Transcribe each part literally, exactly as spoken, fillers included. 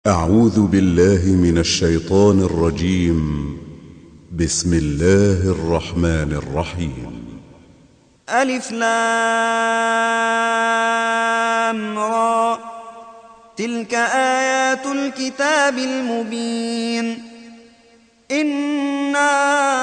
أعوذ بالله من الشيطان الرجيم. بسم الله الرحمن الرحيم. ألف لام را، تلك آيات الكتاب المبين. إنا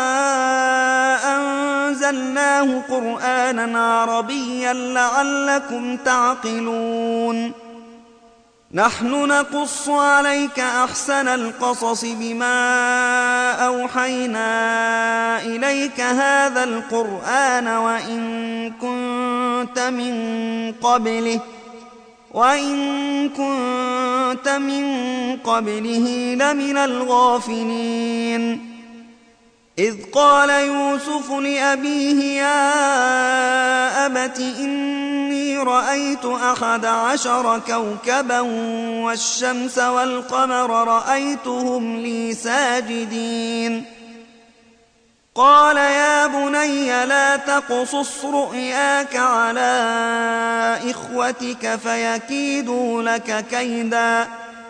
أنزلناه قرآنا عربيا لعلكم تعقلون. نحن نقص عليك أحسن القصص بما أوحينا إليك هذا القرآن وإن كنت من قبله وإن كنت من قبله لمن الغافلين. إذ قال يوسف لأبيه يا أبت إني رأيت أحد عشر كوكبا والشمس والقمر رأيتهم لي ساجدين. قال يا بني لا تقصص رؤياك على إخوتك فيكيدوا لك كيدا،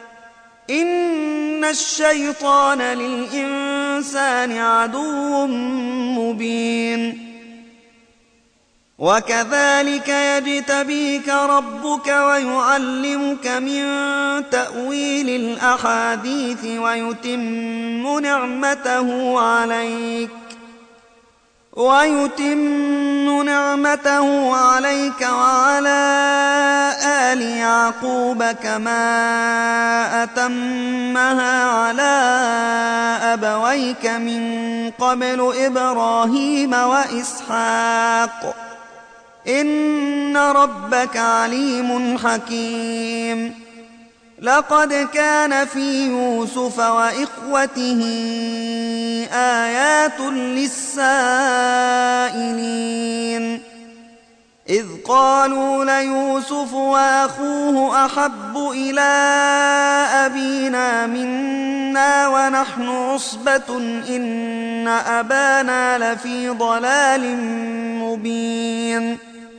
إن الشيطان للإنسان عدو مبين. وكذلك يجتبيك ربك ويعلمك من تأويل الأحاديث ويتم نعمته عليك ويتم نعمته عليك وعلى آل يعقوب كما أتمها على أبويك من قبل إبراهيم وإسحاق إن ربك عليم حكيم. لقد كان في يوسف وإخوته آيات للسائلين. إذ قالوا ليوسف وأخوه أحب إلى أبينا منا ونحن عصبة إن أبانا لفي ضلال مبين.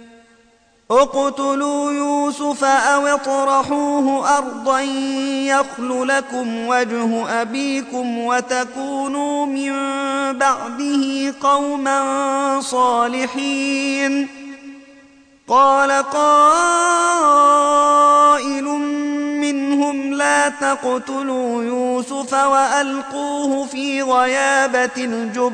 اقتلوا يوسف أو اطرحوه أرضا يخل لكم وجه أبيكم وتكونوا من بعده قوما صالحين. قال قائل منهم لا تقتلوا يوسف وألقوه في غيابة الجب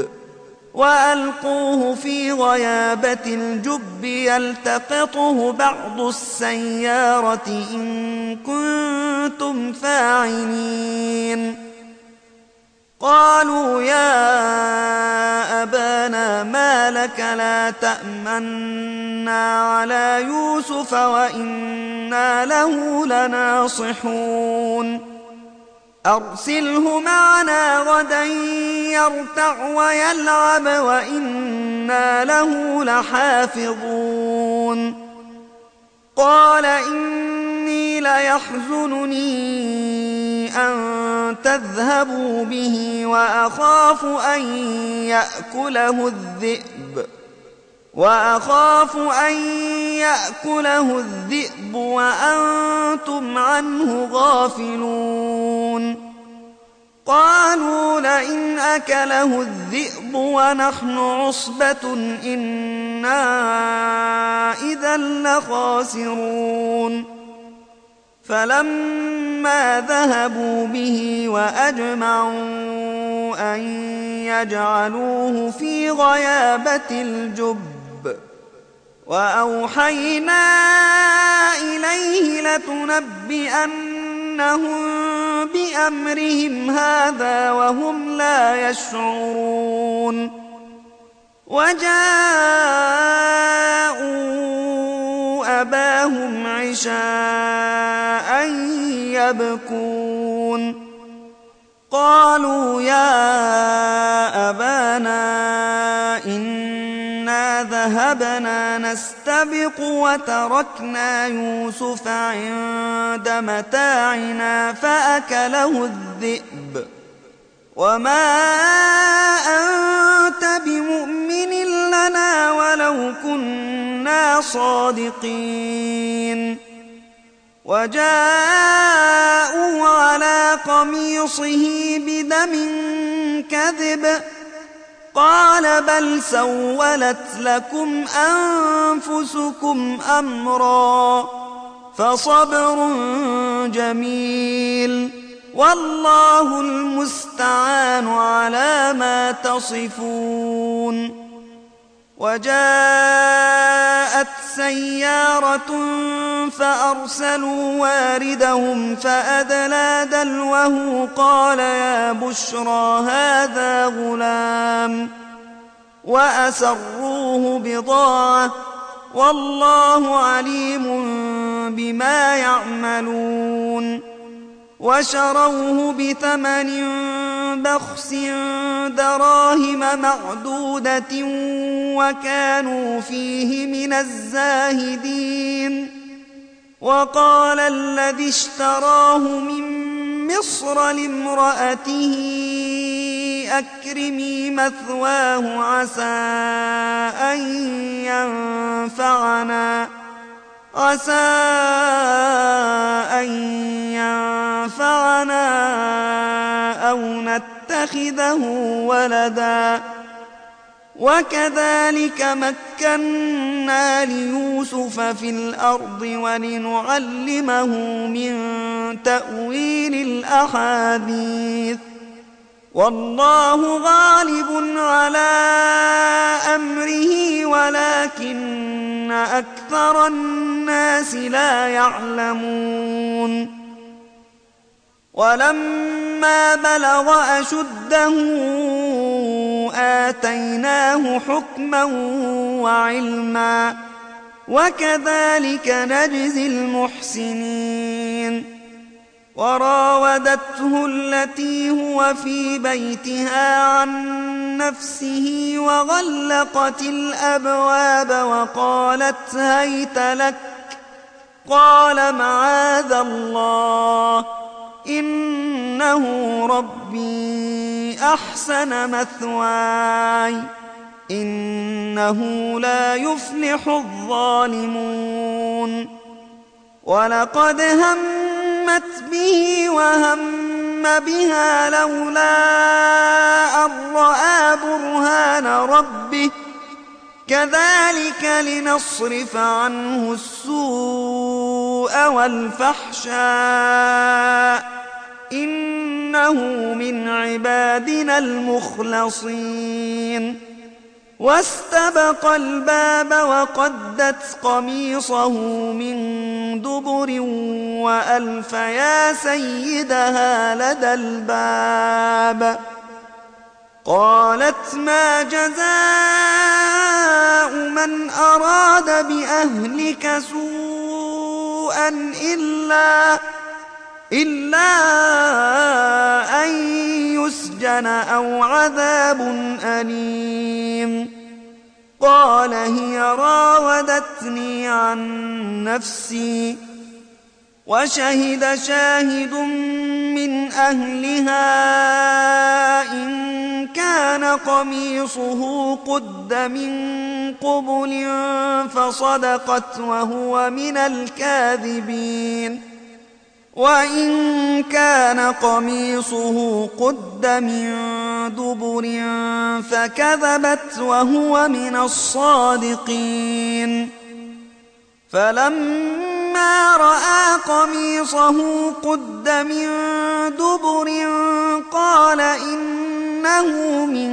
وألقوه في غيابة الجب يلتقطه بعض السيارة إن كنتم فاعلين. قالوا يا أبانا ما لك لا تأمنا على يوسف وإنا له لناصحون. أرسله معنا غدا يرتع ويلعب وإنا له لحافظون. قال إني ليحزنني أن تذهبوا به وأخاف أن يأكله الذئب وأخاف أن يأكله الذئب وأنتم عنه غافلون. قالوا لئن أكله الذئب ونحن عصبة إنا إذا لخاسرون. فلما ذهبوا به وأجمعوا أن يجعلوه في غيابة الجب وأوحينا إليه لتنبئنهم بأمرهم هذا وهم لا يشعرون. وجاءوا أباهم عشاء يبكون. قالوا يا أبانا إنا ذهبنا نستبق وتركنا يوسف عند متاعنا فأكله الذئب وما أنت بمؤمن لنا ولو كنا صادقين. وجاءوا قميصه بدم كذب قال بل سولت لكم أنفسكم أمرا فصبر جميل والله المستعان على ما تصفون. وجاءت سيارة فأرسلوا واردهم فأدلى دلوه قال يا بشرى هذا غلام وأسروه بضاعة والله عليم بما يعملون. وشروه بثمن بخس دراهم معدودة وكانوا فيه من الزاهدين. وقال الذي اشتراه من مصر لامرأته أكرمي مثواه عسى أن ينفعنا عسى أن ينفعنا أو نتخذه ولدا وكذلك مكنا ليوسف في الأرض ولنعلمه من تأويل الأحاديث والله غالب على أمره ولكن أكثر الناس لا يعلمون. ولما بلغ أشده آتيناه حكما وعلما وكذلك نجزي المحسنين. وراودته التي هو في بيتها عن نفسه وغلقت الأبواب وقالت هيت لك قال معاذ الله إنه ربي أحسن مثواي إنه لا يفلح الظالمون. ولقد همت به وهم بها لولا أن رأى برهان ربه كذلك لنصرف عنه السوء والفحشاء إنه من عبادنا المخلصين. واستبق الباب وقدت قميصه من دبر وألف يا سيدها لدى الباب قالت ما جزاء من أراد بأهلك سوءا إلا إلا أن يسجن أو عذاب أليم. قال هي راودتني عن نفسي وشهد شاهد من أهلها إن كان قميصه قد من قبل فصدقت وهو من الكاذبين وإن كان قميصه قد من دبر فكذبت وهو من الصادقين. فلما رأى قميصه قد من دبر قال إنه من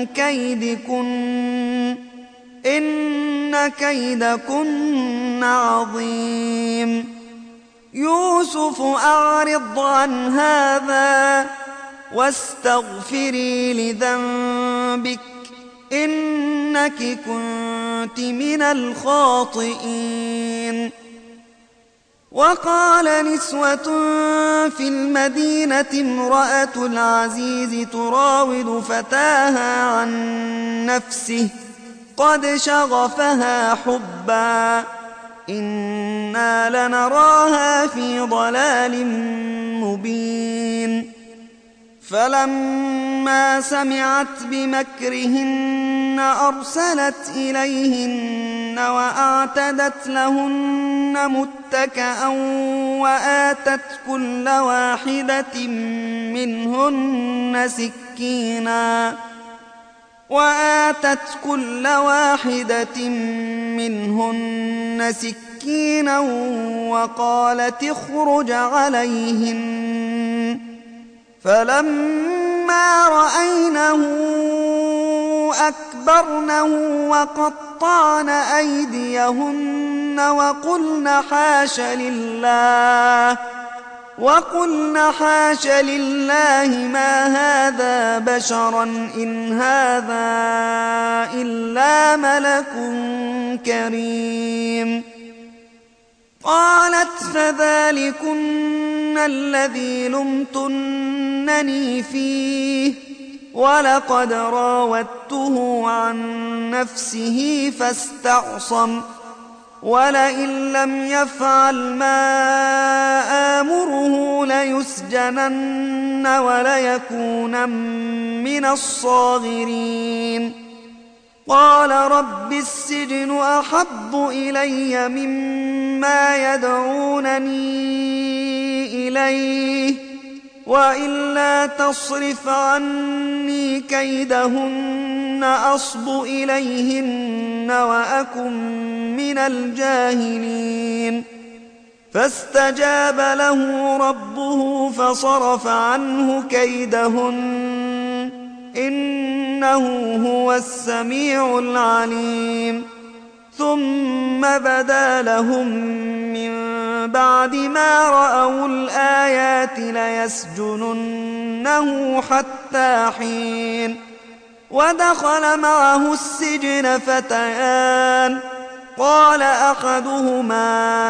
كيدكن إن كيدكن عظيم. يوسف أعرض عن هذا واستغفري لذنبك إنك كنت من الخاطئين. وقال نسوة في المدينة امرأة العزيز تراود فتاها عن نفسه قد شغفها حبا إنا لنراها في ضلال مبين. فلما سمعت بمكرهن أرسلت إليهن وأعتدت لهن متكئا وآتت كل واحدة منهن سكينا وآتت كل واحدة منهن سكينا وقالت اخرج عليهن فلما رأينه أكبرنه وقطعن أيديهن وقلن حاش لله وقلن حاش لله ما هذا بشرا إن هذا إلا ملك كريم. قالت فذلكن الذي لمتنني فيه ولقد راودته عن نفسه فاستعصم ولئن لم يفعل ما آمره ليسجنن وليكونن من الصاغرين. قال رب السجن أحب إلي مما يدعونني إليه وإلا تصرف عني كيدهن أصب إليهن وأكن من الجاهلين. فاستجاب له ربه فصرف عنه كيدهن إنه هو السميع العليم. ثم بدا لهم من بعد ما رأوا الآيات ليسجننه حتى حين. ودخل معه السجن فتيان قال أحدهما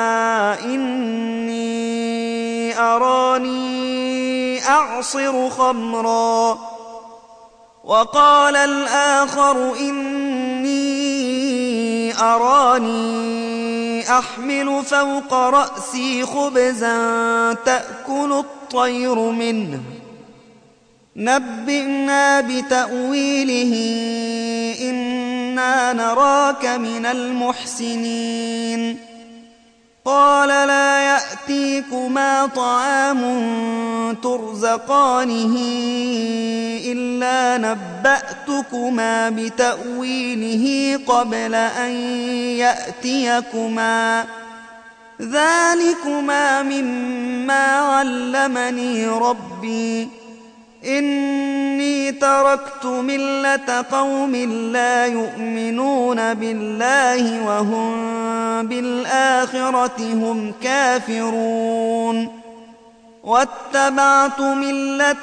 إني أراني أعصر خمرا وقال الآخر إني أراني أحمل فوق رأسي خبزا تأكل الطير منه نبئنا بتأويله إنا نراك من المحسنين. قال لا يأتيكما طعام ترزقانه إلا نبأتكما بتأويله قبل أن يأتيكما ذلكما مما علمني ربي إني تركت ملة قوم لا يؤمنون بالله وهم بالآخرة هم كافرون واتبعت ملة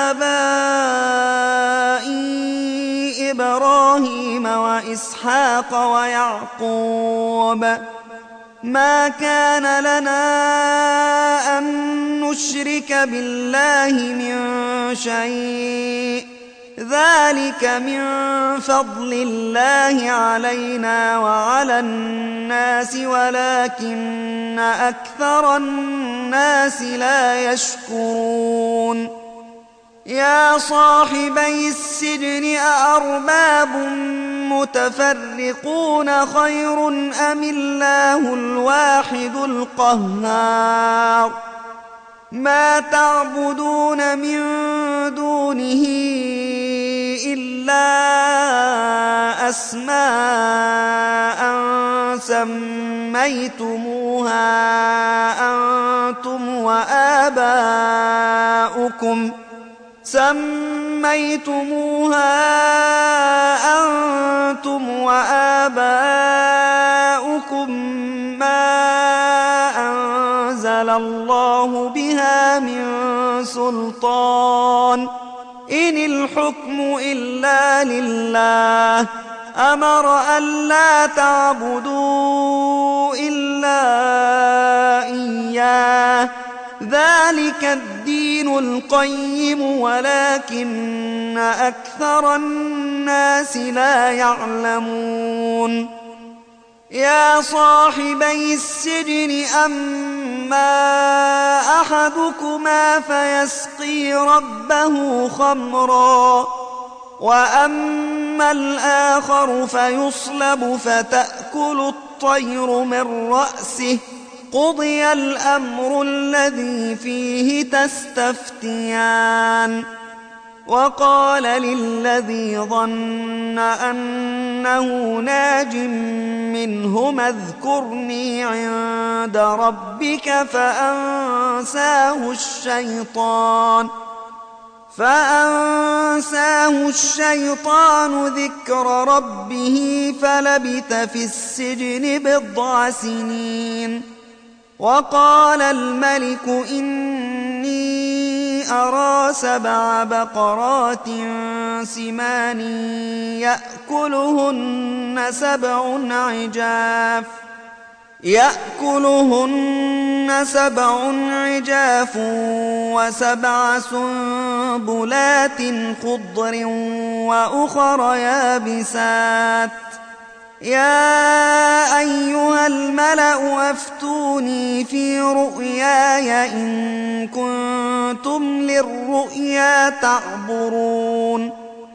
آبائي إبراهيم وإسحاق ويعقوب ما كان لنا أن نشرك بالله من شيء ذلك من فضل الله علينا وعلى الناس ولكن أكثر الناس لا يشكرون. يا صاحبي السجن أأرباب متفرقون خير أم الله الواحد القهار ما تعبدون من دونه إلا أسماء سميتموها أنتم وآباؤكم سميتموها أنتم وآباؤكم ما أنزل الله بها من سلطان إن الحكم إلا لله أمر ألا تعبدوا إلا إياه ذلك الدين القيم ولكن أكثر الناس لا يعلمون. يا صاحبي السجن أما أحدكما فيسقي ربه خمرا وأما الآخر فيصلب فتأكل الطير من رأسه قضي الأمر الذي فيه تستفتيان. وقال للذي ظن أنه ناج منهما اذكرني عند ربك فأنساه الشيطان فأنساه الشيطان ذكر ربه فلبث في السجن بضع سنين. وقال الملك إني أرى سبع بقرات سمان يأكلهن سبع عجاف يأكلهن سبع عجاف وسبع سنبلات خضر وأخر يابسات يا أيها الملأ أفتوني في رؤياي إن كنتم للرؤيا تعبرون.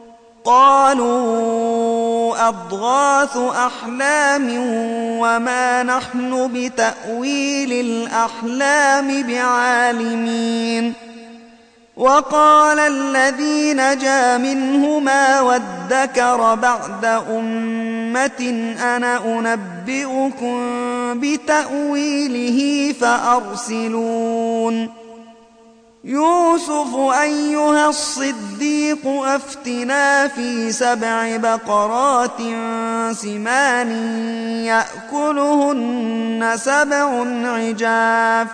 قالوا أضغاث أحلام وما نحن بتأويل الأحلام بعالمين. وقال الذي نجا منهما وادكر بعد أمة أنا أنبئكم بتأويله فأرسلون. يوسف أيها الصديق أفتنا في سبع بقرات سمان يأكلهن سبع عجاف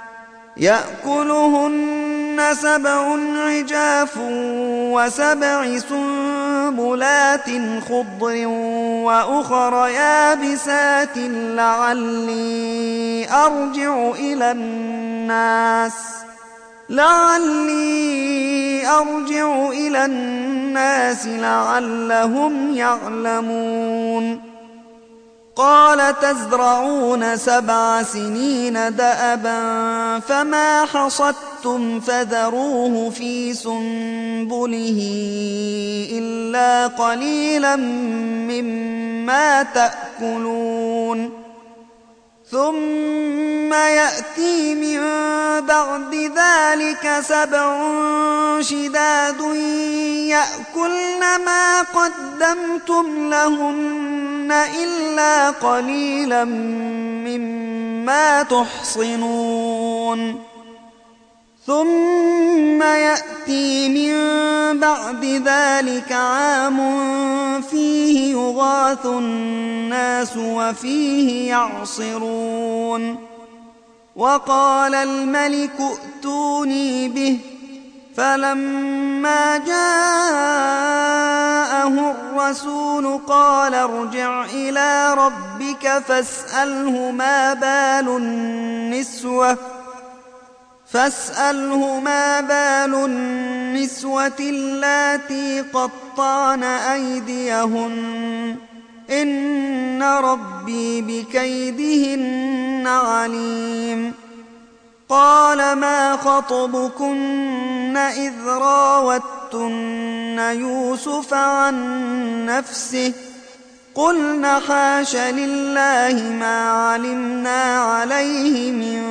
يأكلهن سبع عجاف وسبع سنبلات خضر وأخر يابسات لعلي أرجع إلى الناس لعلي أرجع إلى الناس لعلهم يعلمون. قال تزرعون سبع سنين دأبا فما حصدتم فذروه في سنبله إلا قليلا مما تأكلون. ثم يأتي من بعد ذلك سبع شداد يأكلن ما قدمتم لهن إلا قليلا مما تحصنون. ثم يأتي من بعد ذلك عام فيه يغاث الناس وفيه يعصرون. وقال الملك ائتوني به فلما جاءه الرسول قال ارجع إلى ربك فاسأله ما بال النسوة فاسأله ما بال النسوة اللاتي قطعن أيديهن إن ربي بكيدهن عليم. قال ما خطبكن إذ راوتن يوسف عن نفسه قلن حاش لله ما علمنا عليه من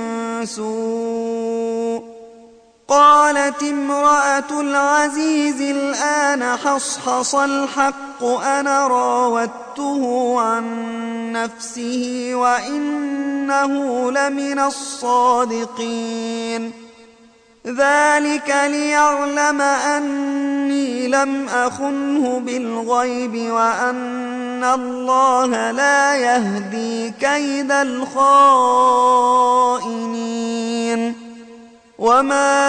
سوء. قالت امرأة العزيز الآن حصحص الحق أنا راودته عن نفسه وإنه لمن الصادقين. ذلك ليعلم أني لم أخنه بالغيب وأن الله لا يهدي كيد الخائنين. وما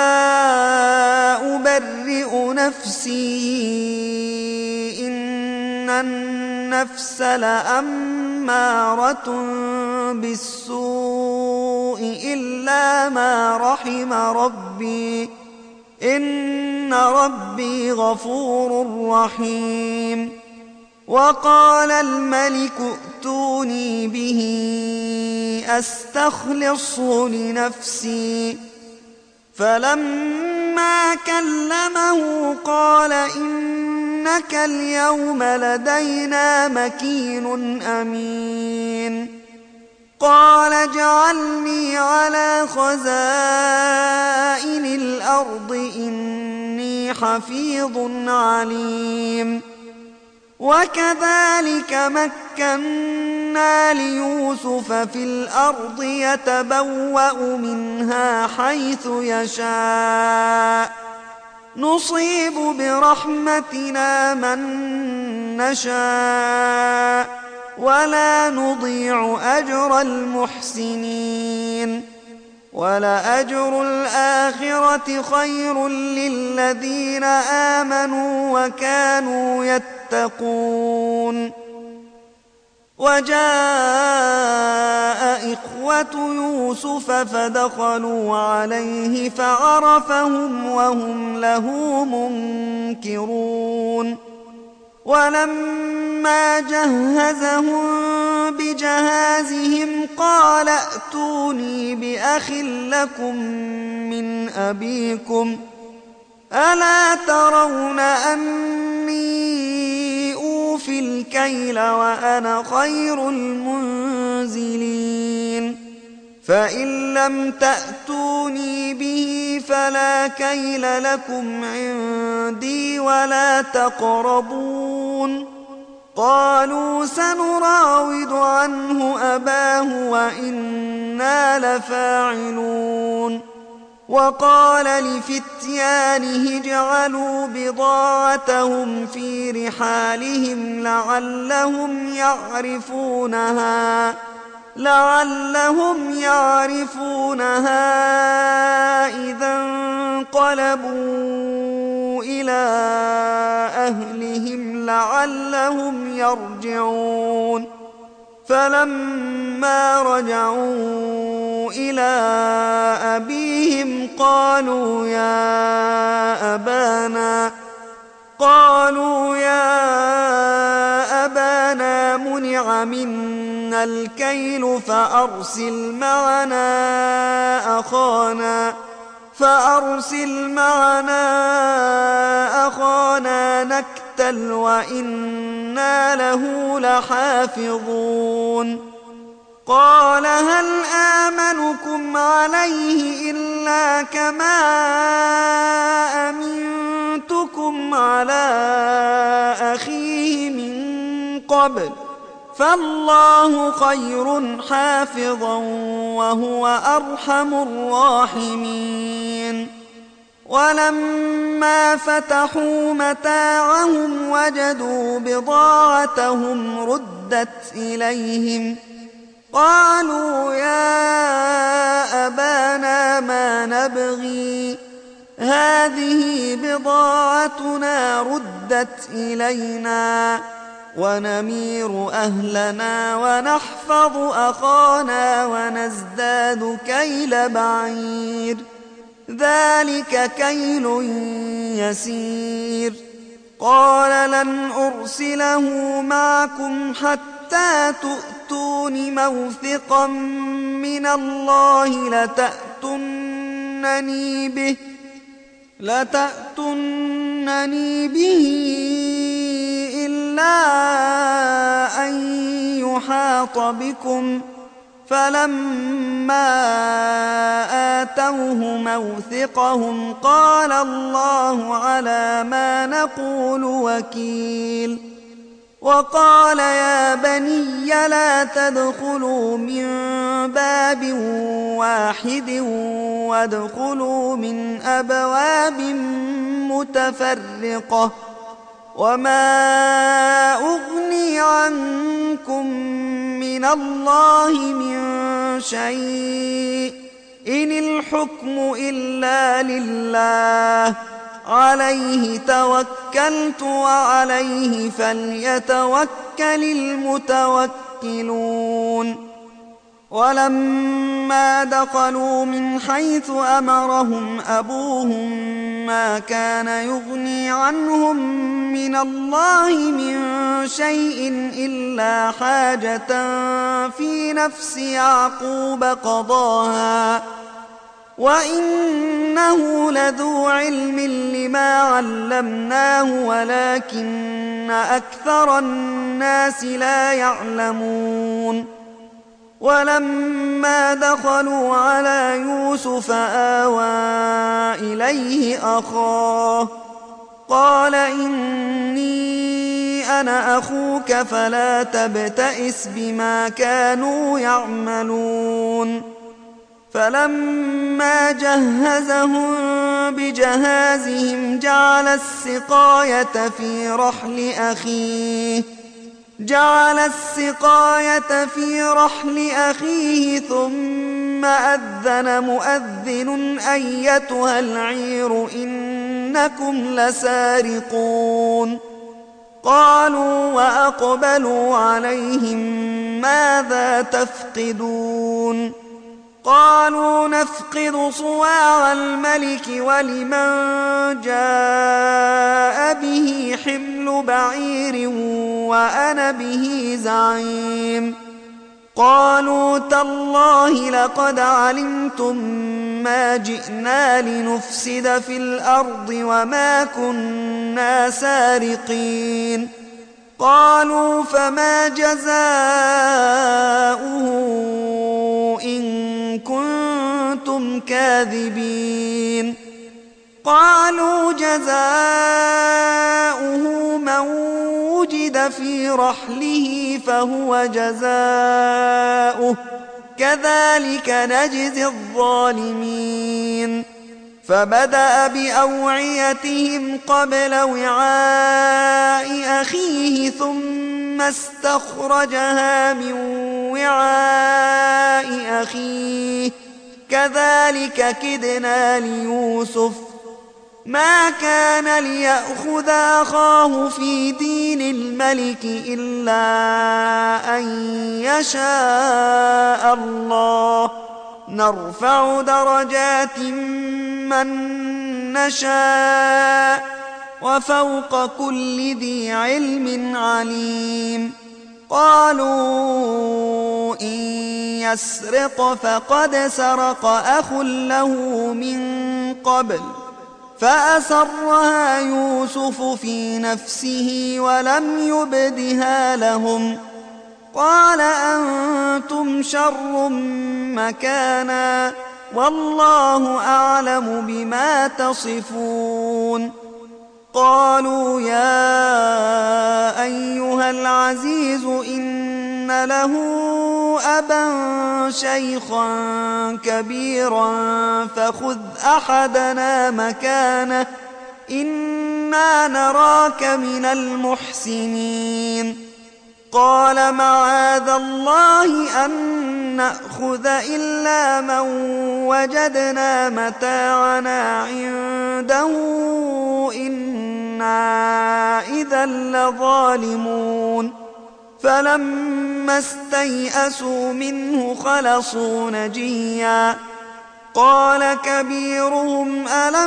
أبرئ نفسي إن النفس لأمارة بالسوء إلا ما رحم ربي إن ربي غفور رحيم. وقال الملك ائتوني به أستخلصه لنفسي فلما كلمه قال إني إنك اليوم لدينا مكين أمين قال اجعلني على خزائن الأرض إني حفيظ عليم وكذلك مكنا ليوسف في الأرض يتبوأ منها حيث يشاء نصيب برحمتنا من نشاء ولا نضيع أجر المحسنين ولأجر الآخرة خير للذين آمنوا وكانوا يتقون وجاء إخوة يوسف فدخلوا عليه فعرفهم وهم له منكرون ولما جهزهم بجهازهم قال ائتوني بأخ لكم من أبيكم ألا ترون أني أوفي الكيل وأنا خير المنزلين فإن لم تأتوني به فلا كيل لكم عندي ولا تقربون قالوا سنراود عنه أباه وإنا لفاعلون وقال لفتيانه اجعلوا بضاعتهم في رحالهم لعلهم يعرفونها لعلهم يعرفونها إذا انقلبوا إلى أهلهم لعلهم يرجعون فلما رجعوا إلى أبيهم قالوا يا أبانا قالوا يا أبانا منع منا الكيل فأرسل معنا أخانا فأرسل معنا أخانا نكتل وإنا له لحافظون قال هل آمنكم عليه إلا كما أمنتكم على أخيه من قبل فالله خير حافظا وهو أرحم الراحمين ولما فتحوا متاعهم وجدوا بضاعتهم ردت إليهم قالوا يا أبانا ما نبغي هذه بضاعتنا ردت إلينا ونمير أهلنا ونحفظ أخانا ونزداد كيل بعير ذلك كيل يسير قال لن أرسله معكم حتى تؤتون موثقا من الله لتأتونني به لتأتونني به إلا أن يحاط بكم فلما آتوه موثقهم قال الله على ما نقول وكيل وقال يا بني لا تدخلوا من باب واحد وادخلوا من أبواب متفرقة وما أغني عنكم من الله من شيء إن الحكم إلا لله عليه توكلت وعليه فليتوكل المتوكلون ولما دخلوا من حيث أمرهم أبوهم ما كان يغني عنهم من الله من شيء إلا حاجة في نفس يعقوب قضاها وإنه لذو علم لما علمناه ولكن أكثر الناس لا يعلمون ولما دخلوا على يوسف آوى إليه أخاه قال إني أنا أخوك فلا تبتئس بما كانوا يعملون فلما جهزهم بجهازهم جعل السقاية في رحل أخيه جعل السقاية في رحل أخيه ثم أذن مؤذن أيتها العير إنكم لسارقون قالوا وأقبلوا عليهم ماذا تفقدون قالوا نفقد صواع الملك ولمن جاء به حمل بعير وأنا به زعيم قالوا تالله لقد علمتم ما جئنا لنفسد في الأرض وما كنا سارقين قالوا فما جزاؤه إن كنتم كاذبين قالوا جزاؤه من وجد في رحله فهو جزاؤه كذلك نجزي الظالمين فبدأ بأوعيتهم قبل وعاء أخيه ثم استخرجها من وعاء أخيه كذلك كدنا ليوسف ما كان ليأخذ أخاه في دين الملك إلا أن يشاء الله نرفع درجات من نشاء وفوق كل ذي علم عليم قالوا إن يسرق فقد سرق أخ له من قبل فأسرها يوسف في نفسه ولم يبدها لهم قال أنتم شر مكانا والله أعلم بما تصفون قالوا يا أيها العزيز إن له أبا شيخا كبيرا فخذ أحدنا مكانه إنا نراك من المحسنين قال معاذ الله أن نأخذ إلا من وجدنا متاعنا عنده إنا إذا لظالمون فلما استيئسوا منه خلصوا نجيا قال كبيرهم ألم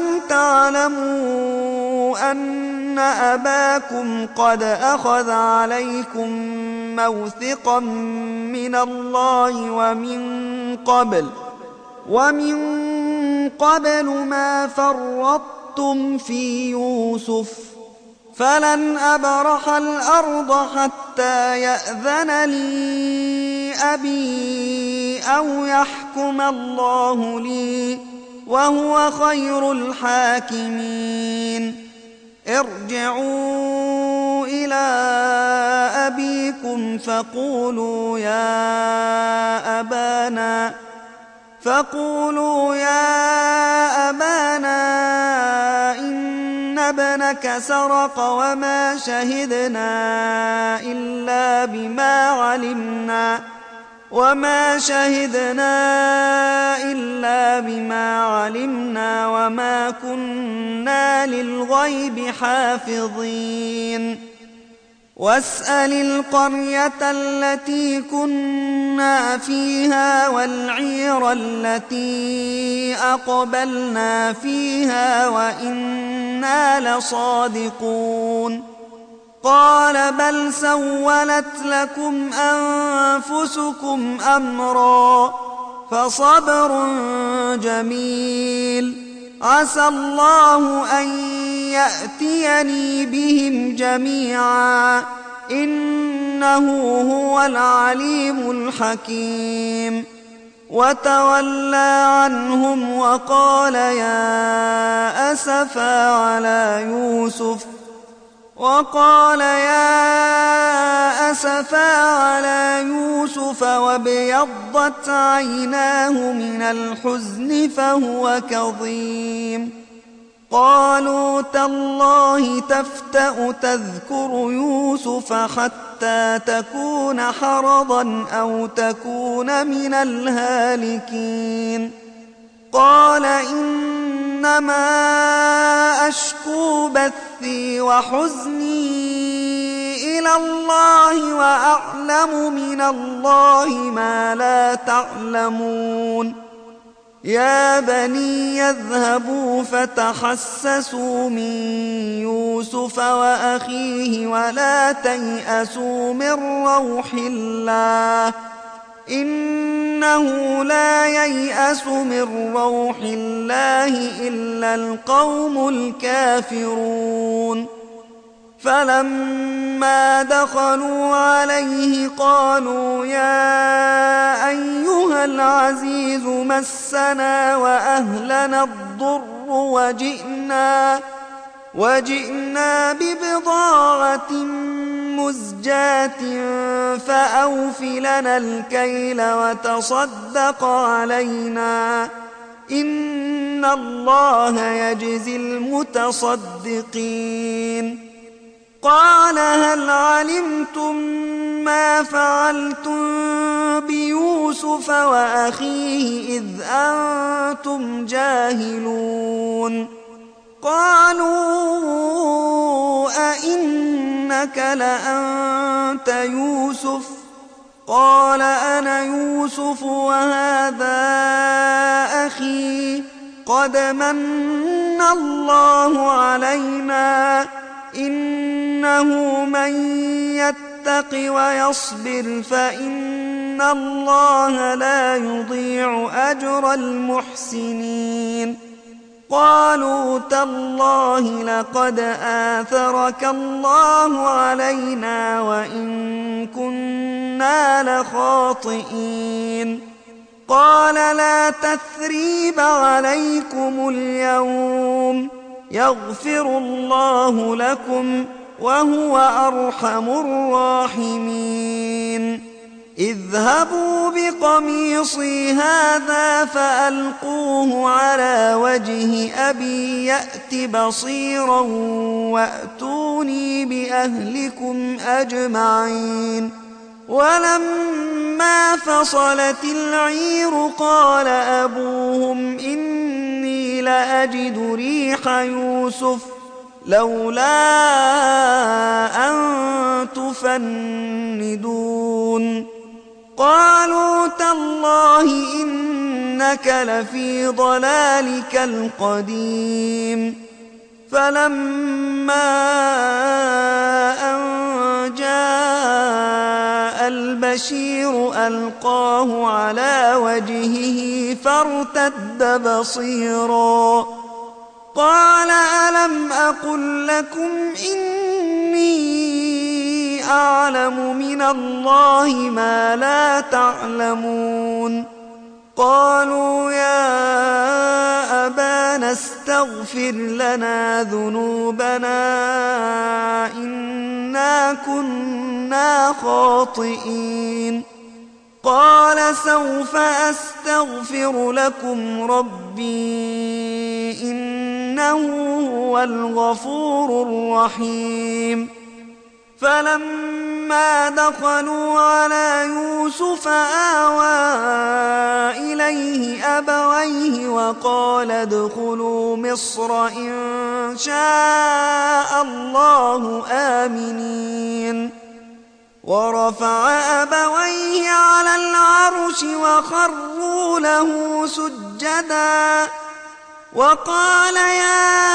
تعلموا أن أباكم قد أخذ عليكم موثقا من الله ومن قبل ومن قبل ما فرطتم في يوسف فلن أبرح الأرض حتى يأذن لي أبي أو يحكم الله لي وهو خير الحاكمين ارجعوا إلى أبيكم فقولوا يا أبانا فقولوا يا أبانا إن ابنك سرق وما شهدنا إلا بما علمنا وما شهدنا إلا بما علمنا وما كنا للغيب حافظين واسأل القرية التي كنا فيها والعير التي أقبلنا فيها وإنا لصادقون قال بل سولت لكم أنفسكم أمرا فصبر جميل. عسى الله أن يأتيني بهم جميعا إنه هو العليم الحكيم. وتولى عنهم وقال يا أسفا على يوسف وقال يا أسفا على يوسف وابيضت عيناه من الحزن فهو كظيم. قالوا تالله تفتأ تذكر يوسف حتى تكون حرضا أو تكون من الهالكين. قال إنما أشكو بثي وحزني إلى الله وأعلم من الله ما لا تعلمون. يا بني يذهبوا فتحسسوا من يوسف وأخيه ولا تيأسوا من روح الله إنه لا ييأس من روح الله إلا القوم الكافرون. فلما دخلوا عليه قالوا يا أيها العزيز مسنا وأهلنا الضر وجئنا, وجئنا ببضاعة مزجاة فأوف لنا الكيل وتصدق علينا إن الله يجزي المتصدقين. قال هل علمتم ما فعلتم بيوسف وأخيه إذ أنتم جاهلون؟ قالوا أئنك لأنت يوسف؟ قال أنا يوسف وهذا أخي قد من الله علينا إنه من يتق ويصبر فإن الله لا يضيع أجر المحسنين. قالوا تالله لقد آثرك الله علينا وإن كنا لخاطئين. قال لا تثريب عليكم اليوم يغفر الله لكم وهو أرحم الراحمين. اذهبوا بقميصي هذا فألقوه على وجه أبي يأت بصيرا وأتوني بأهلكم أجمعين. ولما فصلت العير قال أبوهم إني لأجد ريح يوسف لولا أن تفندون. قالوا تالله إنك لفي ضلالك القديم. فلما أن جاء البشير ألقاه على وجهه فارتد بصيرا قال ألم أقل لكم إني أعلم من الله ما لا تعلمون؟ قالوا يا أبانا استغفر لنا ذنوبنا إنا كنا خاطئين. قال سوف أستغفر لكم ربي إنه هو الغفور الرحيم. فلما دخلوا على يوسف آوى إليه أبويه وقال ادخلوا مصر إن شاء الله آمنين. ورفع أبويه على العرش وخروا له سجدا وقال يا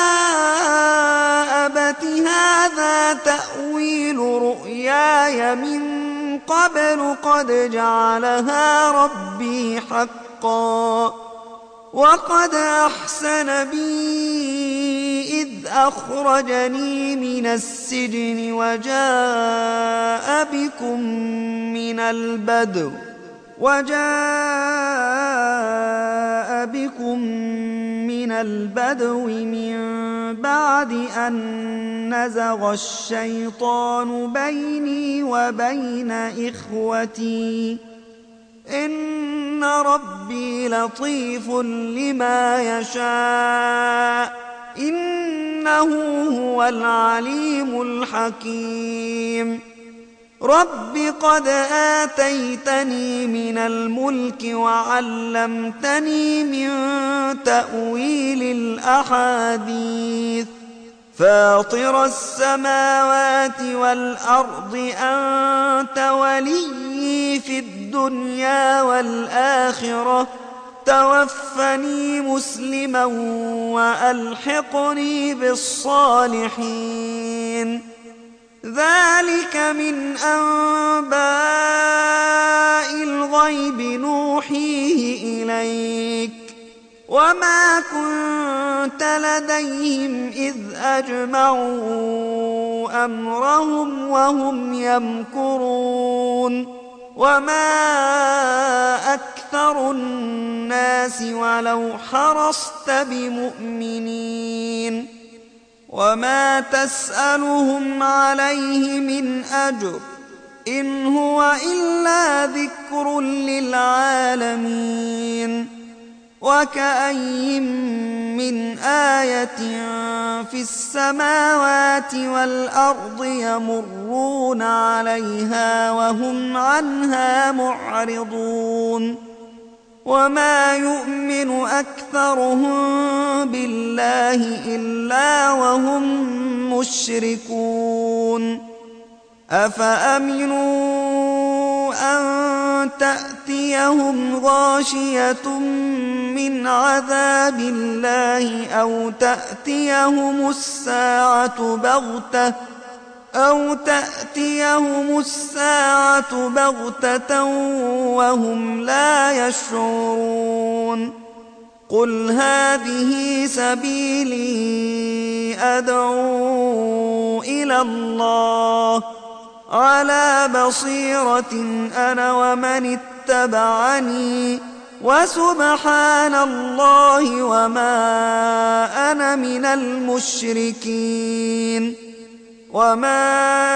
أبت هذا تأويل رؤياي من قبل قد جعلها ربي حقا حقا وقد أحسن بي إذ أخرجني من السجن وجاء بكم من البدو وجاء بكم من البدو من بعد أن نزغ الشيطان بيني وبين إخوتي إن ربي لطيف لما يشاء إنه هو العليم الحكيم رب قد آتيتني من الملك وعلمتني من تأويل الأحاديث فاطر السماوات والأرض أنت وليي في الدنيا والآخرة توفني مسلما وألحقني بالصالحين ذلك من أنباء الغيب نوحيه إليك وما كنت لديهم إذ أجمعوا أمرهم وهم يمكرون وما أكثر الناس ولو حرصت بمؤمنين وما تسألهم عليه من أجر إن هو إلا ذكر للعالمين وكأي من آية في السماوات والأرض يمرون عليها وهم عنها معرضون وما يؤمن أكثرهم بالله إلا وهم مشركون أفأمنوا أن تأتيهم غاشية من عذاب الله أو تأتيهم الساعة بغتة أو تأتيهم الساعة بغتة وهم لا يشعرون قل هذه سبيلي أدعو إلى الله على بصيرة أنا ومن اتبعني وسبحان الله وما أنا من المشركين وما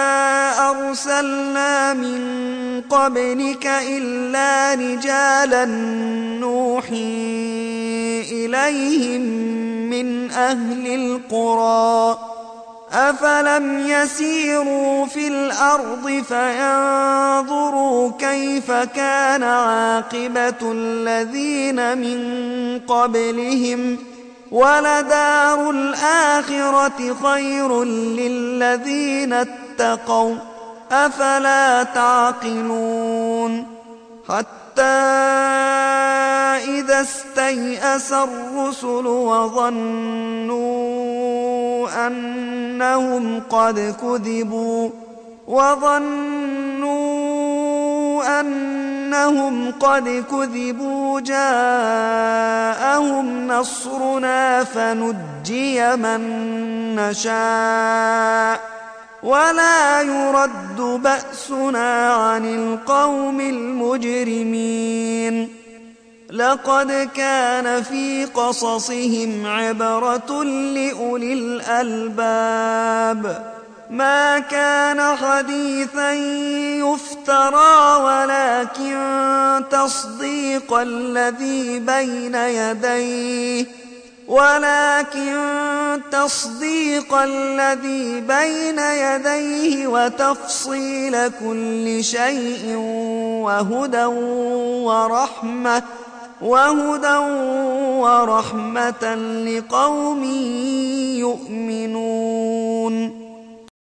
أرسلنا من قبلك إلا رجالا نوحي إليهم من أهل القرى أفلم يسيروا في الأرض فينظروا كيف كان عاقبة الذين من قبلهم ولدار الآخرة خير للذين اتقوا أفلا تعقلون حتى إذا استيأس الرسل وظنوا أنهم قد كذبوا وظنوا أنهم قد كذبوا جاءهم نصرنا فنجي من نشاء ولا يرد بأسنا عن القوم المجرمين لقد كان في قصصهم عبرة لأولي الألباب ما كان حديثا يفترى ولكن تصديق الذي بين يديه ولكن تصديق الذي بين يديه وتفصيل كل شيء وهدى ورحمة وهدى ورحمة لقوم يؤمنون